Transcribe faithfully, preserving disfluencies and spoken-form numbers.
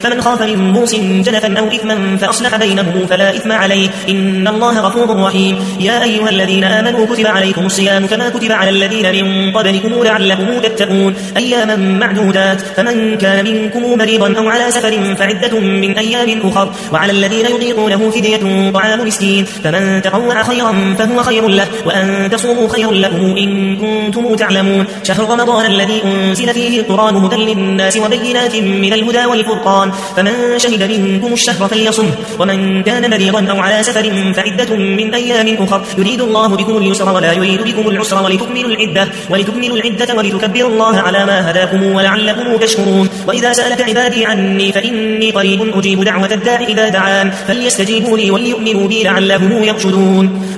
فمن خاف من موص جنفا أو إثما فأصلح بينهم فلا إثم عليه إن الله غفور رحيم. يا أيها الذين آمنوا كتب عليكم الصيام كما كتب على الذين من قبلكم لعلكم تتقون أياما معدودات فمن كان منكم مريضا أو على سفر فعدة من أيام أخر وعلى الذين يطيقونه فدية طعام مسكين فمن تطوع خيرا فهو خير له وأن تصوموا خير لكم إن كنتم تعلمون. شهر رمضان الذي أنزل فيه القرآن هدى للناس وبينات من الهدى والفرقان فمن شهد منكم الشهر فليصم ومن كان مريضا أو على سفر فعدة من أيام أخر يريد الله بكم اليسر ولا يريد بكم العسر ولتكملوا العدة ولتكملوا العدة ولتكبروا الله على ما هداكم ولعلكم تشكرون. وإذا سألك عبادي عني فإني قريب أجيب دعوة الداع إذا دعان فليستجيبوا لي وليؤمنوا بي لعلهم يرشدون.